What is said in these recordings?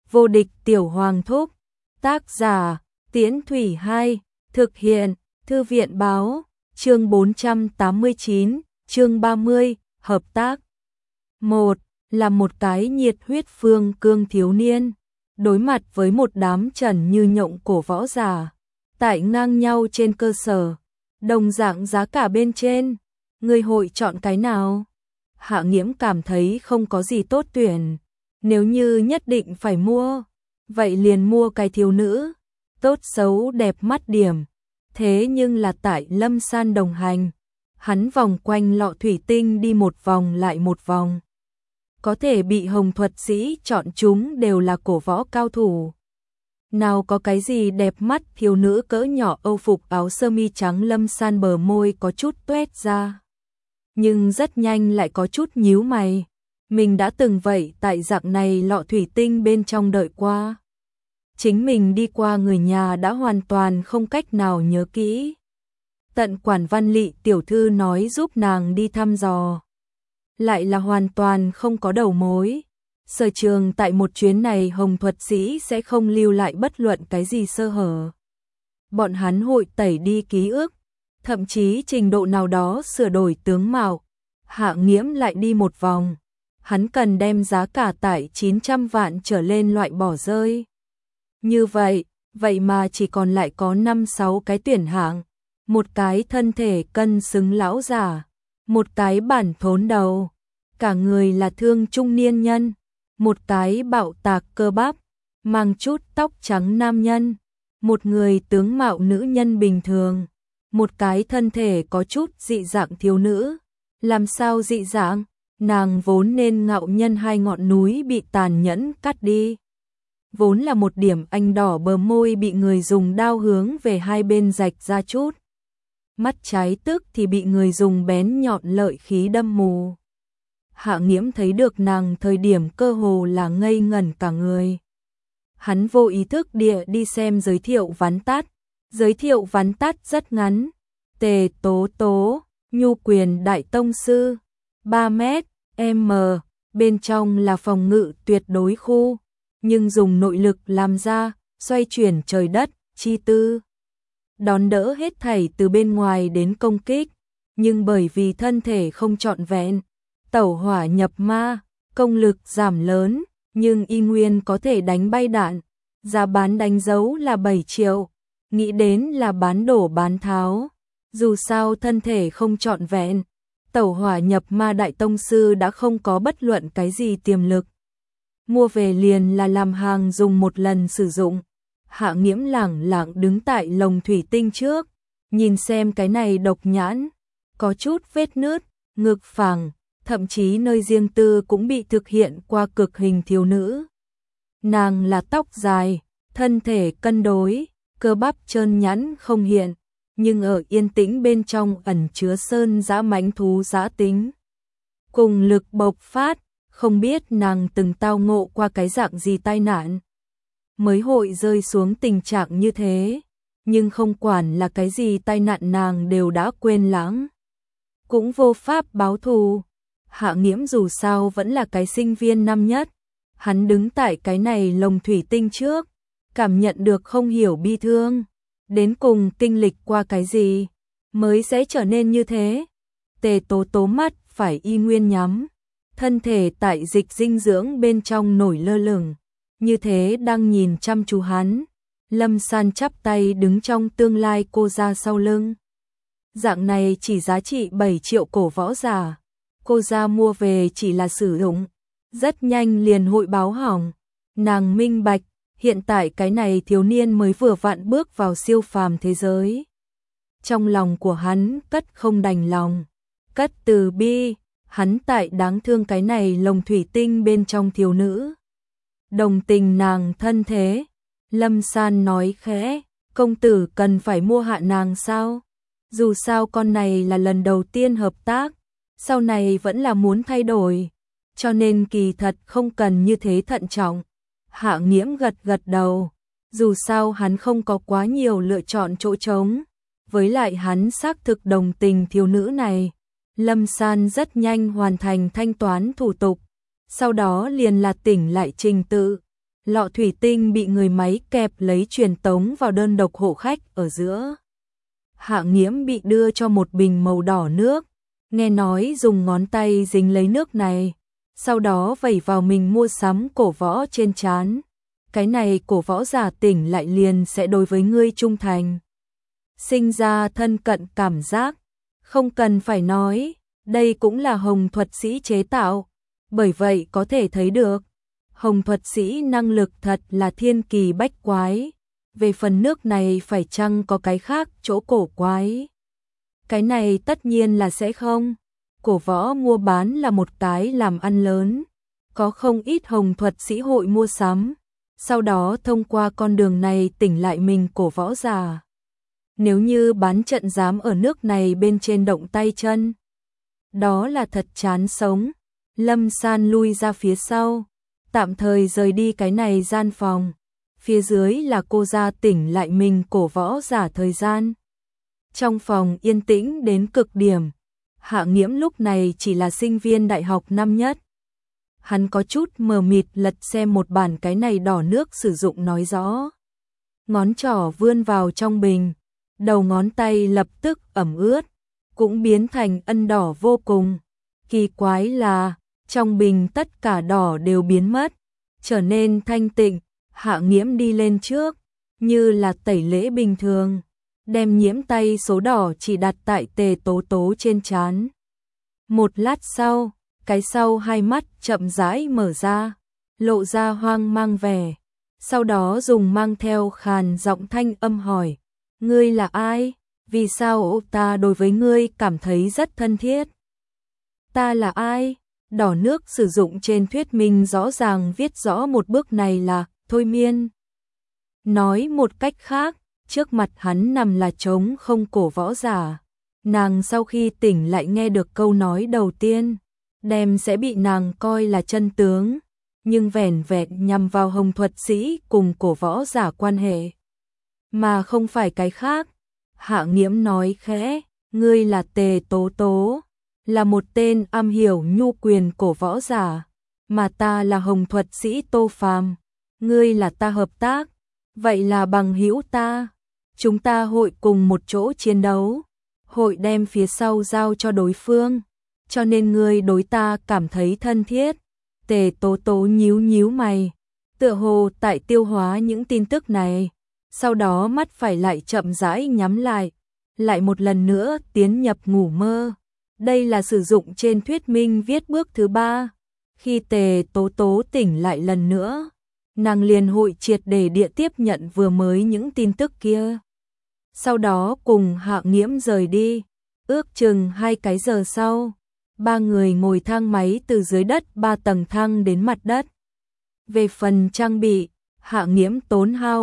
Vô địch tiểu hoàng thúc. Tác giả Tiễn Thủy 2. Thực hiện Thư viện báo. Chương 489, chương 30, hợp tác. 1. Là một cái nhiệt huyết phương cương thiếu niên, đối mặt với một đám trần như nhộng cổ võ giả, tại ngang nhau trên cơ sở, đồng dạng giá cả bên trên, người hội chọn cái nào? Hạ Nghiễm cảm thấy không có gì tốt tuyển, nếu như nhất định phải mua, vậy liền mua cái thiếu nữ, tốt xấu đẹp mắt điểm. Thế nhưng là tại Lâm San đồng hành, hắn vòng quanh lọ thủy tinh đi một vòng lại một vòng. Có thể bị Hồng thuật sĩ chọn chúng đều là cổ võ cao thủ. Nào có cái gì đẹp mắt thiếu nữ cỡ nhỏ âu phục áo sơ mi trắng. Lâm San bờ môi có chút tuét ra, nhưng rất nhanh lại có chút nhíu mày. Mình đã từng vậy tại dạng này lọ thủy tinh bên trong đợi qua. Chính mình đi qua người nhà đã hoàn toàn không cách nào nhớ kỹ. Tận Quản Văn Lị tiểu thư nói giúp nàng đi thăm dò, lại là hoàn toàn không có đầu mối. Sở trường tại một chuyến này Hồng thuật sĩ sẽ không lưu lại bất luận cái gì sơ hở. Bọn hắn hội tẩy đi ký ức, thậm chí trình độ nào đó sửa đổi tướng mạo. Hạ Nghiễm lại đi một vòng, hắn cần đem giá cả tại 900 vạn trở lên loại bỏ rơi. Như vậy, vậy mà chỉ còn lại có 5-6 cái tuyển hạng, một cái thân thể cân xứng lão giả, một cái bản thốn đầu, cả người là thương trung niên nhân, một cái bạo tạc cơ bắp, mang chút tóc trắng nam nhân, một người tướng mạo nữ nhân bình thường, một cái thân thể có chút dị dạng thiếu nữ. Làm sao dị dạng? Nàng vốn nên ngạo nhân hai ngọn núi bị tàn nhẫn cắt đi. Vốn là một điểm anh đỏ bờ môi bị người dùng đao hướng về hai bên rạch ra chút. Mắt trái tức thì bị người dùng bén nhọn lợi khí đâm mù. Hạ Nghiễm thấy được nàng thời điểm cơ hồ là ngây ngẩn cả người. Hắn vô ý thức địa đi xem giới thiệu vắn tắt. Giới thiệu vắn tắt rất ngắn. Tề Tố Tố, nhu quyền đại tông sư, 3 mét, m, bên trong là phòng ngự tuyệt đối khu, nhưng dùng nội lực làm ra, xoay chuyển trời đất, chi tư. Đón đỡ hết thảy từ bên ngoài đến công kích, nhưng bởi vì thân thể không trọn vẹn, tẩu hỏa nhập ma, công lực giảm lớn, nhưng y nguyên có thể đánh bay đạn. Giá bán đánh dấu là 7 triệu, nghĩ đến là bán đổ bán tháo. Dù sao thân thể không trọn vẹn, tẩu hỏa nhập ma đại tông sư đã không có bất luận cái gì tiềm lực. Mua về liền là làm hàng dùng một lần sử dụng. Hạ Nghiễm lẳng lặng đứng tại lồng thủy tinh trước, nhìn xem cái này độc nhãn, có chút vết nứt, ngực phẳng, thậm chí nơi riêng tư cũng bị thực hiện qua cực hình thiếu nữ. Nàng là tóc dài, thân thể cân đối, cơ bắp trơn nhẵn không hiện, nhưng ở yên tĩnh bên trong ẩn chứa sơn dã mãnh thú dã tính. Cùng lực bộc phát, không biết nàng từng tao ngộ qua cái dạng gì tai nạn, mới hội rơi xuống tình trạng như thế, nhưng không quản là cái gì tai nạn nàng đều đã quên lãng. Cũng vô pháp báo thù. Hạ Nghiễm dù sao vẫn là cái sinh viên năm nhất, hắn đứng tại cái này lồng thủy tinh trước, cảm nhận được không hiểu bi thương. Đến cùng kinh lịch qua cái gì mới sẽ trở nên như thế? Tề Tố Tố mắt phải y nguyên nhắm, thân thể tại dịch dinh dưỡng bên trong nổi lơ lửng, như thế đang nhìn chăm chú hắn. Lâm San chắp tay đứng trong tương lai cô ra sau lưng. Dạng này chỉ giá trị 7 triệu cổ võ giả, cô ra mua về chỉ là sử dụng, rất nhanh liền hội báo hỏng. Nàng minh bạch, hiện tại cái này thiếu niên mới vừa vặn bước vào siêu phàm thế giới. Trong lòng của hắn cất không đành lòng, cất từ bi, hắn tại đáng thương cái này lồng thủy tinh bên trong thiếu nữ. Đồng tình nàng thân thế. Lâm San nói khẽ, công tử cần phải mua hạ nàng sao? Dù sao con này là lần đầu tiên hợp tác, sau này vẫn là muốn thay đổi, cho nên kỳ thật không cần như thế thận trọng. Hạ Nghiễm gật gật đầu, dù sao hắn không có quá nhiều lựa chọn chỗ trống, với lại hắn xác thực đồng tình thiếu nữ này. Lâm San rất nhanh hoàn thành thanh toán thủ tục, sau đó liền là tỉnh lại trình tự, lọ thủy tinh bị người máy kẹp lấy truyền tống vào đơn độc hộ khách ở giữa. Hạ Nghiễm bị đưa cho một bình màu đỏ nước, nghe nói dùng ngón tay dính lấy nước này, sau đó vẩy vào mình mua sắm cổ võ trên trán. Cái này cổ võ giả tỉnh lại liền sẽ đối với ngươi trung thành. Sinh ra thân cận cảm giác, không cần phải nói, đây cũng là hồng thuật sĩ chế tạo, bởi vậy có thể thấy được, hồng thuật sĩ năng lực thật là thiên kỳ bách quái. Về phần nước này phải chăng có cái khác chỗ cổ quái? Cái này tất nhiên là sẽ không. Cổ võ mua bán là một cái làm ăn lớn, có không ít hồng thuật sĩ hội mua sắm, sau đó thông qua con đường này tỉnh lại mình cổ võ giả. Nếu như bán trận dám ở nước này bên trên động tay chân, đó là thật chán sống. Lâm San lui ra phía sau, tạm thời rời đi cái này gian phòng. Phía dưới là cô ra tỉnh lại mình cổ võ giả thời gian. Trong phòng yên tĩnh đến cực điểm, Hạ Nghiễm lúc này chỉ là sinh viên đại học năm nhất. Hắn có chút mờ mịt lật xem một bản cái này đỏ nước sử dụng nói rõ. Ngón trỏ vươn vào trong bình, đầu ngón tay lập tức ẩm ướt, cũng biến thành ân đỏ vô cùng. Kỳ quái là, trong bình tất cả đỏ đều biến mất, trở nên thanh tịnh. Hạ Nghiễm đi lên trước, như là tẩy lễ bình thường, đem nhiễm tay số đỏ chỉ đặt tại Tề Tố Tố trên trán. Một lát sau, cái sau hai mắt chậm rãi mở ra, lộ ra hoang mang vẻ, sau đó dùng mang theo khàn giọng thanh âm hỏi, ngươi là ai? Vì sao ta đối với ngươi cảm thấy rất thân thiết? Ta là ai? Đỏ nước sử dụng trên thuyết minh rõ ràng viết rõ một bước này là thôi miên. Nói một cách khác, trước mặt hắn nằm là trống không cổ võ giả. Nàng sau khi tỉnh lại nghe được câu nói đầu tiên, đem sẽ bị nàng coi là chân tướng, nhưng vẻn vẹn nhằm vào hồng thuật sĩ cùng cổ võ giả quan hệ, mà không phải cái khác. Hạ Nghiễm nói khẽ, ngươi là Tề Tố Tố, là một tên am hiểu nhu quyền cổ võ giả, mà ta là hồng thuật sĩ Tô Phàm. Ngươi là ta hợp tác, vậy là bằng hữu ta. Chúng ta hội cùng một chỗ chiến đấu, hội đem phía sau giao cho đối phương, cho nên ngươi đối ta cảm thấy thân thiết. Tề Tố Tố nhíu nhíu mày, tựa hồ tại tiêu hóa những tin tức này, sau đó mắt phải lại chậm rãi nhắm lại một lần nữa tiến nhập ngủ mơ. Đây là sử dụng trên thuyết minh viết bước thứ 3. Khi Tề Tố Tố tỉnh lại lần nữa, nàng liền hội triệt để địa tiếp nhận vừa mới những tin tức kia. Sau đó cùng Hạ Nghiễm rời đi, ước chừng 2 cái giờ sau, ba người ngồi thang máy từ dưới đất 3 tầng thang đến mặt đất. Về phần trang bị, Hạ Nghiễm tốn hao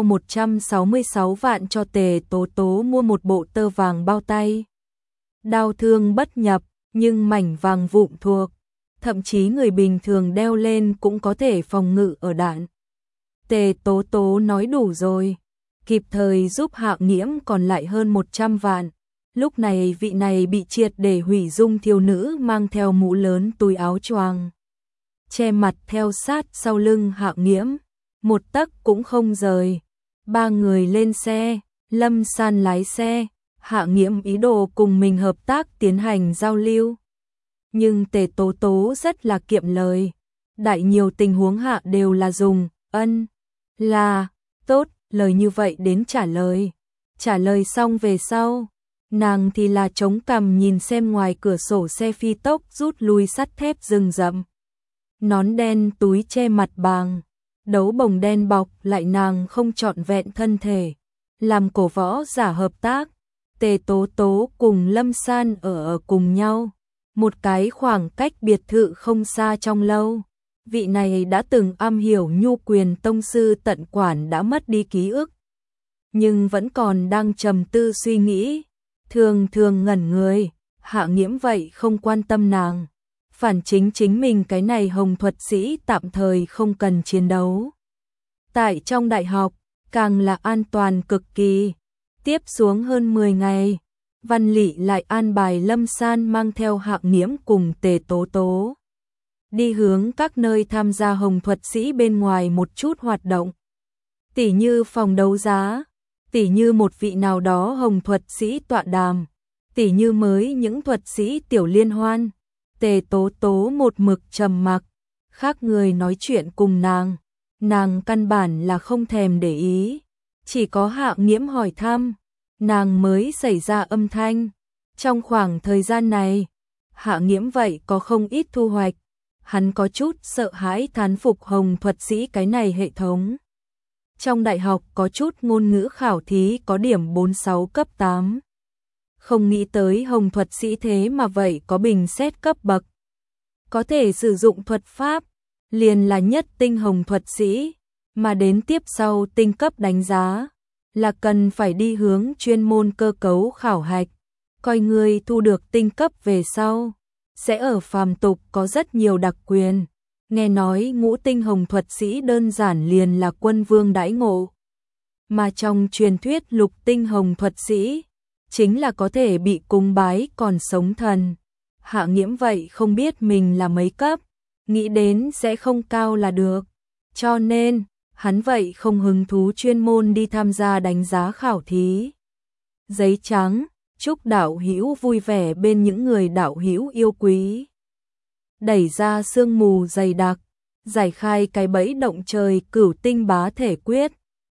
166 vạn cho Tề Tố Tố mua một bộ tơ vàng bao tay. Đao thương bất nhập, nhưng mảnh vàng vụn thuộc, thậm chí người bình thường đeo lên cũng có thể phòng ngự ở đạn. Tề Tố Tố nói đủ rồi, kịp thời giúp Hạ Nghiễm còn lại hơn 100 vạn. Lúc này vị này bị triệt để hủy dung thiếu nữ mang theo mũ lớn túi áo choàng, che mặt theo sát sau lưng Hạ Nghiễm, một tấc cũng không rời. Ba người lên xe, Lâm San lái xe, Hạ Nghiễm ý đồ cùng mình hợp tác tiến hành giao lưu. Nhưng Tề Tố Tố rất là kiệm lời, đại nhiều tình huống hạ đều là dùng ân, là, tốt, lời như vậy đến trả lời. Trả lời xong về sau, nàng thì là chống cằm nhìn xem ngoài cửa sổ xe phi tốc rút lui sắt thép rừng rậm. Nón đen túi che mặt bàng, đấu bồng đen bọc lại nàng không trọn vẹn thân thể. Làm cổ võ giả hợp tác, Tề Tố Tố cùng Lâm San ở cùng nhau, một cái khoảng cách biệt thự không xa trong lâu. Vị này đã từng am hiểu nhu quyền tông sư Tận Quản đã mất đi ký ức, nhưng vẫn còn đang trầm tư suy nghĩ, thường thường ngẩn người. Hạ Nghiễm vậy không quan tâm nàng, phản chính mình cái này hồng thuật sĩ tạm thời không cần chiến đấu. Tại trong đại học, càng là an toàn cực kỳ. Tiếp xuống hơn 10 ngày, Văn Lị lại an bài Lâm San mang theo Hạ Nghiễm cùng Tề Tố Tố đi hướng các nơi tham gia hồng thuật sĩ bên ngoài một chút hoạt động. Tỉ như phòng đấu giá, tỉ như một vị nào đó hồng thuật sĩ tọa đàm, tỉ như mới những thuật sĩ tiểu liên hoan. Tề Tố Tố một mực trầm mặc, khác người nói chuyện cùng nàng căn bản là không thèm để ý, chỉ có Hạ Nghiễm hỏi thăm, nàng mới xảy ra âm thanh. Trong khoảng thời gian này, Hạ Nghiễm vậy có không ít thu hoạch, hắn có chút sợ hãi thán phục hồng thuật sĩ cái này hệ thống. Trong đại học có chút ngôn ngữ khảo thí có điểm 46 cấp 8. Không nghĩ tới hồng thuật sĩ thế mà vậy có bình xét cấp bậc. Có thể sử dụng thuật pháp, liền là nhất tinh hồng thuật sĩ, mà đến tiếp sau tinh cấp đánh giá, là cần phải đi hướng chuyên môn cơ cấu khảo hạch, coi người thu được tinh cấp về sau, sẽ ở phàm tục có rất nhiều đặc quyền. Nghe nói ngũ tinh hồng thuật sĩ đơn giản liền là quân vương đãi ngộ, mà trong truyền thuyết lục tinh hồng thuật sĩ, chính là có thể bị cúng bái còn sống thần. Hạ Nghiễm vậy không biết mình là mấy cấp, nghĩ đến sẽ không cao là được, cho nên hắn vậy không hứng thú chuyên môn đi tham gia đánh giá khảo thí. Giấy trắng, chúc đạo hữu vui vẻ bên những người đạo hữu yêu quý. Đẩy ra sương mù dày đặc, giải khai cái bẫy động trời cửu tinh bá thể quyết.